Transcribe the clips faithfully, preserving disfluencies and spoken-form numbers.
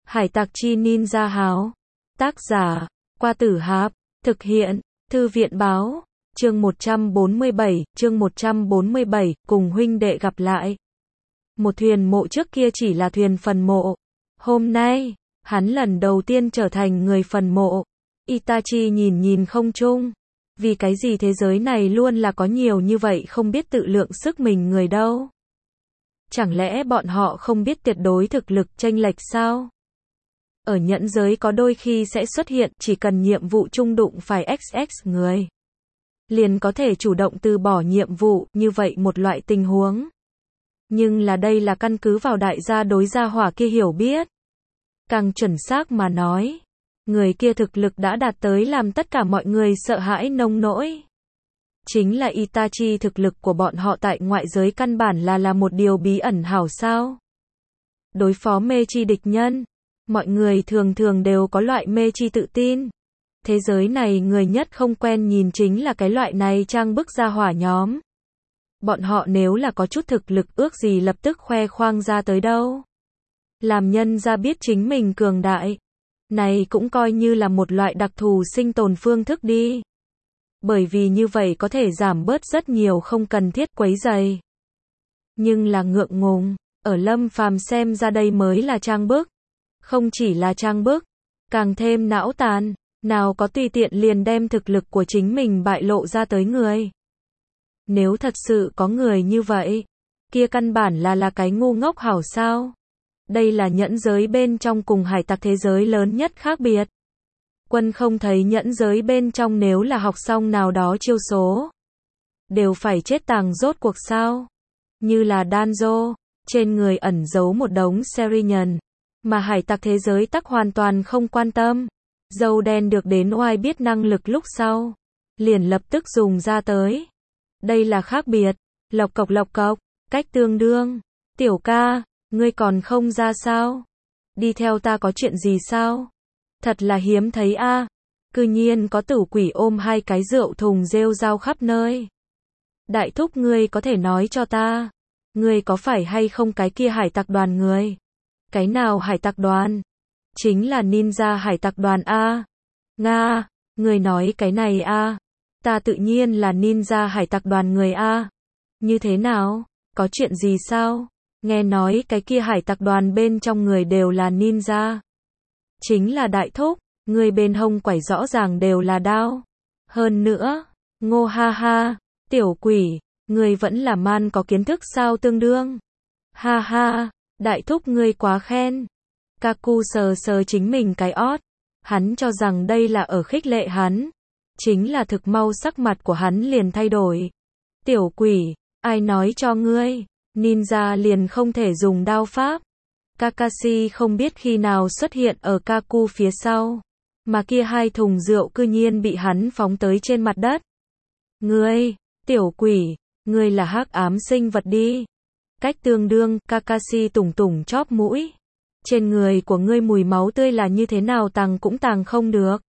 Hải tặc chi ninja háo. Tác giả, Qua Tử Hạp. Thực hiện, Thư viện báo. Chương một trăm bốn mươi bảy, chương một trăm bốn mươi bảy, cùng huynh đệ gặp lại. Một thuyền mộ trước kia chỉ là thuyền phần mộ. Hôm nay, hắn lần đầu tiên trở thành người phần mộ. Itachi nhìn nhìn không trung. Vì cái gì thế giới này luôn là có nhiều như vậy không biết tự lượng sức mình người đâu? Chẳng lẽ bọn họ không biết tuyệt đối thực lực chênh lệch sao? Ở nhẫn giới có đôi khi sẽ xuất hiện, chỉ cần nhiệm vụ chung đụng phải ích ích người, liền có thể chủ động từ bỏ nhiệm vụ, như vậy một loại tình huống. Nhưng là đây là căn cứ vào đại gia đối gia hỏa kia hiểu biết. Càng chuẩn xác mà nói, người kia thực lực đã đạt tới làm tất cả mọi người sợ hãi nông nỗi. Chính là Itachi, thực lực của bọn họ tại ngoại giới căn bản là là một điều bí ẩn hảo sao. Đối phó mê chi địch nhân, mọi người thường thường đều có loại mê chi tự tin. Thế giới này người nhất không quen nhìn chính là cái loại này trang bức gia hỏa nhóm. Bọn họ nếu là có chút thực lực ước gì lập tức khoe khoang ra tới đâu. Làm nhân ra biết chính mình cường đại. Này cũng coi như là một loại đặc thù sinh tồn phương thức đi. Bởi vì như vậy có thể giảm bớt rất nhiều không cần thiết quấy rầy. Nhưng là ngượng ngùng, ở Lâm Phàm xem ra đây mới là trang bức. Không chỉ là trang bức, càng thêm não tàn, nào có tùy tiện liền đem thực lực của chính mình bại lộ ra tới người. Nếu thật sự có người như vậy, kia căn bản là là cái ngu ngốc hảo sao. Đây là nhẫn giới bên trong cùng hải tặc thế giới lớn nhất khác biệt. Quân không thấy nhẫn giới bên trong nếu là học xong nào đó chiêu số, đều phải chết tàng rốt cuộc sao. Như là Danzo, trên người ẩn giấu một đống Serinhân, mà hải tặc thế giới tắc hoàn toàn không quan tâm. Dâu đen được đến oai biết năng lực lúc sau, liền lập tức dùng ra tới. Đây là khác biệt. Lộc cộc lộc cộc, cách tương đương. Tiểu ca, ngươi còn không ra sao? Đi theo ta có chuyện gì sao? Thật là hiếm thấy a. À. Cư nhiên có tử quỷ ôm hai cái rượu thùng rêu rao khắp nơi. Đại thúc, ngươi có thể nói cho ta, ngươi có phải hay không cái kia hải tặc đoàn người? Cái nào hải tặc đoàn? Chính là ninja hải tặc đoàn a. Nga, người nói cái này a. Ta tự nhiên là ninja hải tặc đoàn người a. Như thế nào? Có chuyện gì sao? Nghe nói cái kia hải tặc đoàn bên trong người đều là ninja. Chính là đại thúc, người bên hông quải rõ ràng đều là đao. Hơn nữa, ngô ha ha, tiểu quỷ, người vẫn là man có kiến thức sao tương đương. Ha ha, đại thúc ngươi quá khen. Kaku sờ sờ chính mình cái ót. Hắn cho rằng đây là ở khích lệ hắn. Chính là thực mau sắc mặt của hắn liền thay đổi. Tiểu quỷ, ai nói cho ngươi, ninja liền không thể dùng đao pháp. Kakashi không biết khi nào xuất hiện ở Kaku phía sau. Mà kia hai thùng rượu cư nhiên bị hắn phóng tới trên mặt đất. Ngươi, tiểu quỷ, ngươi là hắc ám sinh vật đi. Cách tương đương, Kakashi tủng tủng chóp mũi. Trên người của ngươi mùi máu tươi là như thế nào tàng cũng tàng không được.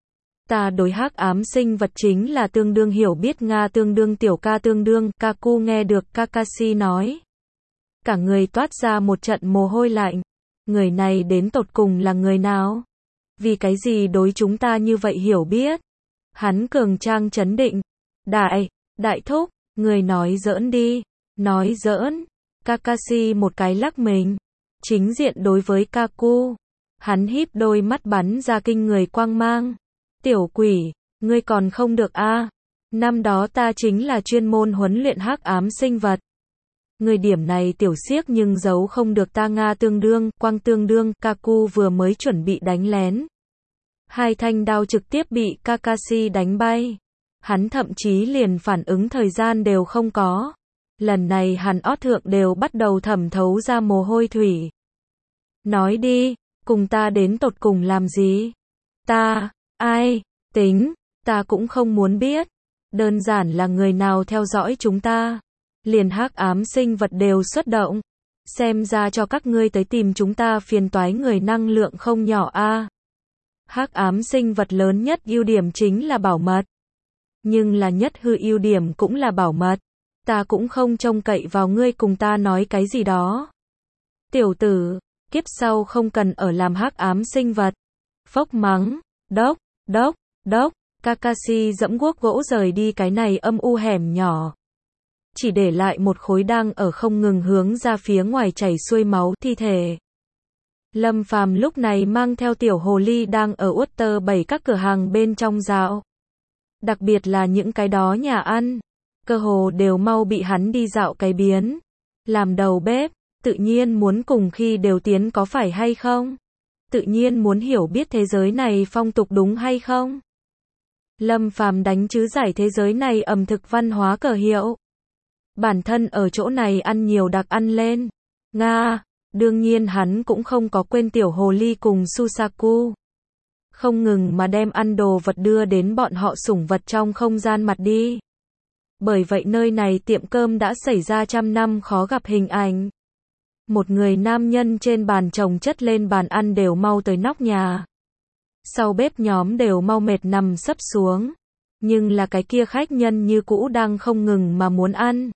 Ta đối hắc ám sinh vật chính là tương đương hiểu biết. Nga tương đương, tiểu ca tương đương. Kaku nghe được Kakashi nói, cả người toát ra một trận mồ hôi lạnh. Người này đến tột cùng là người nào? Vì cái gì đối chúng ta như vậy hiểu biết? Hắn cường trang trấn định. Đại, đại thúc, người nói giỡn đi. Nói giỡn. Kakashi một cái lắc mình, chính diện đối với Kaku. Hắn híp đôi mắt bắn ra kinh người quang mang. Tiểu quỷ, ngươi còn không được a. À. Năm đó ta chính là chuyên môn huấn luyện hắc ám sinh vật. Người điểm này tiểu xiếc nhưng giấu không được ta. Nga tương đương, quang tương đương. Kaku vừa mới chuẩn bị đánh lén, hai thanh đao trực tiếp bị Kakashi đánh bay. Hắn thậm chí liền phản ứng thời gian đều không có. Lần này hắn ót thượng đều bắt đầu thẩm thấu ra mồ hôi thủy. Nói đi, cùng ta đến tột cùng làm gì? Ta, ai, tính, ta cũng không muốn biết. Đơn giản là người nào theo dõi chúng ta. Liền hắc ám sinh vật đều xuất động. Xem ra cho các ngươi tới tìm chúng ta phiền toái người năng lượng không nhỏ a. À. Hắc ám sinh vật lớn nhất ưu điểm chính là bảo mật. Nhưng là nhất hư ưu điểm cũng là bảo mật. Ta cũng không trông cậy vào ngươi cùng ta nói cái gì đó. Tiểu tử, kiếp sau không cần ở làm hắc ám sinh vật. Phốc mắng, đốc, đốc, đốc, Kakashi dẫm guốc gỗ rời đi cái này âm u hẻm nhỏ. Chỉ để lại một khối đang ở không ngừng hướng ra phía ngoài chảy xuôi máu thi thể. Lâm Phàm lúc này mang theo tiểu hồ ly đang ở Water bảy các cửa hàng bên trong dạo. Đặc biệt là những cái đó nhà ăn, cơ hồ đều mau bị hắn đi dạo cái biến. Làm đầu bếp, tự nhiên muốn cùng khi đều tiến có phải hay không? Tự nhiên muốn hiểu biết thế giới này phong tục đúng hay không? Lâm Phàm đánh chứ giải thế giới này ẩm thực văn hóa cờ hiệu. Bản thân ở chỗ này ăn nhiều đặc ăn lên. Nga, đương nhiên hắn cũng không có quên tiểu hồ ly cùng Susaku. Không ngừng mà đem ăn đồ vật đưa đến bọn họ sủng vật trong không gian mặt đi. Bởi vậy nơi này tiệm cơm đã xảy ra trăm năm khó gặp hình ảnh. Một người nam nhân trên bàn chồng chất lên bàn ăn đều mau tới nóc nhà. Sau bếp nhóm đều mau mệt nằm sấp xuống. Nhưng là cái kia khách nhân như cũ đang không ngừng mà muốn ăn.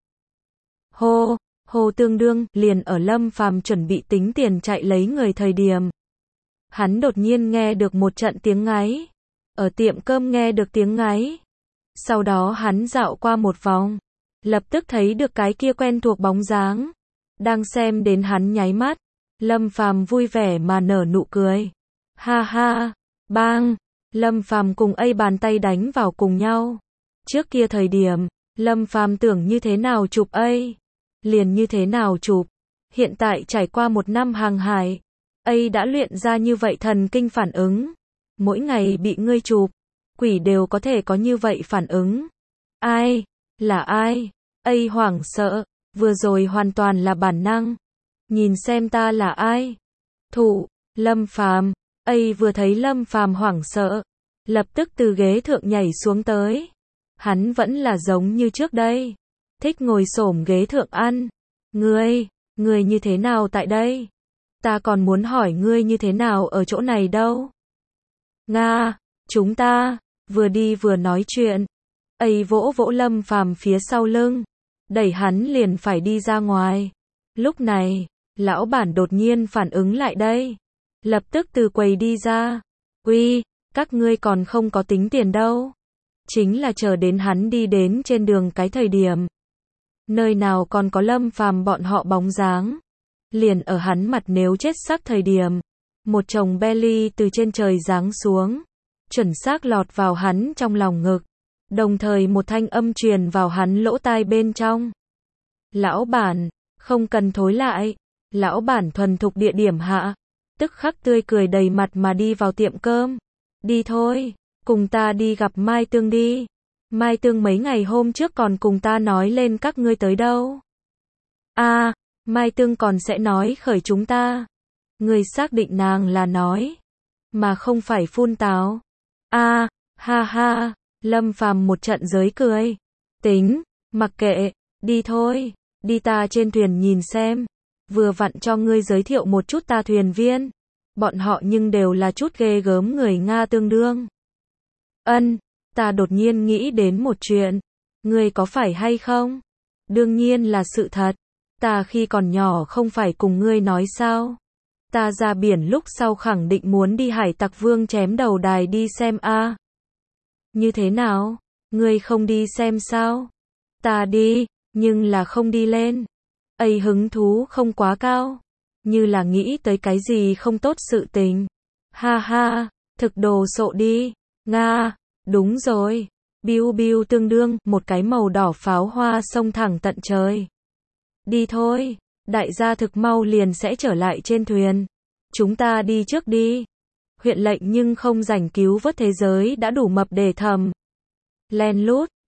Hô, hô tương đương, liền ở Lâm Phàm chuẩn bị tính tiền chạy lấy người thời điểm. Hắn đột nhiên nghe được một trận tiếng ngáy. Ở tiệm cơm nghe được tiếng ngáy. Sau đó hắn dạo qua một vòng. Lập tức thấy được cái kia quen thuộc bóng dáng. Đang xem đến hắn nháy mắt. Lâm Phàm vui vẻ mà nở nụ cười. Ha ha, bang. Lâm Phàm cùng A bàn tay đánh vào cùng nhau. Trước kia thời điểm, Lâm Phàm tưởng như thế nào chụp A, liền như thế nào chụp. Hiện tại trải qua một năm hàng hải, A đã luyện ra như vậy thần kinh phản ứng. Mỗi ngày bị ngươi chụp, quỷ đều có thể có như vậy phản ứng. Ai? Là ai? A hoảng sợ, vừa rồi hoàn toàn là bản năng. Nhìn xem ta là ai? Thụ, Lâm Phàm. A vừa thấy Lâm Phàm hoảng sợ, lập tức từ ghế thượng nhảy xuống tới. Hắn vẫn là giống như trước đây, thích ngồi xổm ghế thượng ăn. Ngươi, ngươi như thế nào tại đây? Ta còn muốn hỏi ngươi như thế nào ở chỗ này đâu? Nga, chúng ta, vừa đi vừa nói chuyện. A vỗ vỗ Lâm Phàm phía sau lưng, đẩy hắn liền phải đi ra ngoài. Lúc này, lão bản đột nhiên phản ứng lại đây. Lập tức từ quầy đi ra. Uy, các ngươi còn không có tính tiền đâu. Chính là chờ đến hắn đi đến trên đường cái thời điểm. Nơi nào còn có Lâm Phàm bọn họ bóng dáng. Liền ở hắn mặt nếu chết sắc thời điểm. Một chồng belly từ trên trời giáng xuống. Chuẩn xác lọt vào hắn trong lòng ngực. Đồng thời một thanh âm truyền vào hắn lỗ tai bên trong. Lão bản, không cần thối lại. Lão bản thuần thục địa điểm hạ. Tức khắc tươi cười đầy mặt mà đi vào tiệm cơm. Đi thôi, cùng ta đi gặp Mai Tương đi. Mai Tương mấy ngày hôm trước còn cùng ta nói lên các ngươi tới đâu. A, à, Mai Tương còn sẽ nói khởi chúng ta. Ngươi xác định nàng là nói, mà không phải phun táo. A, à, ha ha, Lâm Phàm một trận giới cười. Tính, mặc kệ, đi thôi, đi ta trên thuyền nhìn xem. Vừa vặn cho ngươi giới thiệu một chút ta thuyền viên. Bọn họ nhưng đều là chút ghê gớm người Nga tương đương. Ân, ta đột nhiên nghĩ đến một chuyện. Ngươi có phải hay không? Đương nhiên là sự thật. Ta khi còn nhỏ không phải cùng ngươi nói sao? Ta ra biển lúc sau khẳng định muốn đi Hải Tặc Vương chém đầu đài đi xem a. À. Như thế nào? Ngươi không đi xem sao? Ta đi, nhưng là không đi lên. Ấy hứng thú không quá cao. Như là nghĩ tới cái gì không tốt sự tình. Ha ha, thực đồ sộ đi. Nga, đúng rồi. Biu biu tương đương, một cái màu đỏ pháo hoa xông thẳng tận trời. Đi thôi, đại gia thực mau liền sẽ trở lại trên thuyền. Chúng ta đi trước đi. Huyện lệnh nhưng không rảnh cứu vớt thế giới đã đủ mập để thầm. Len lút,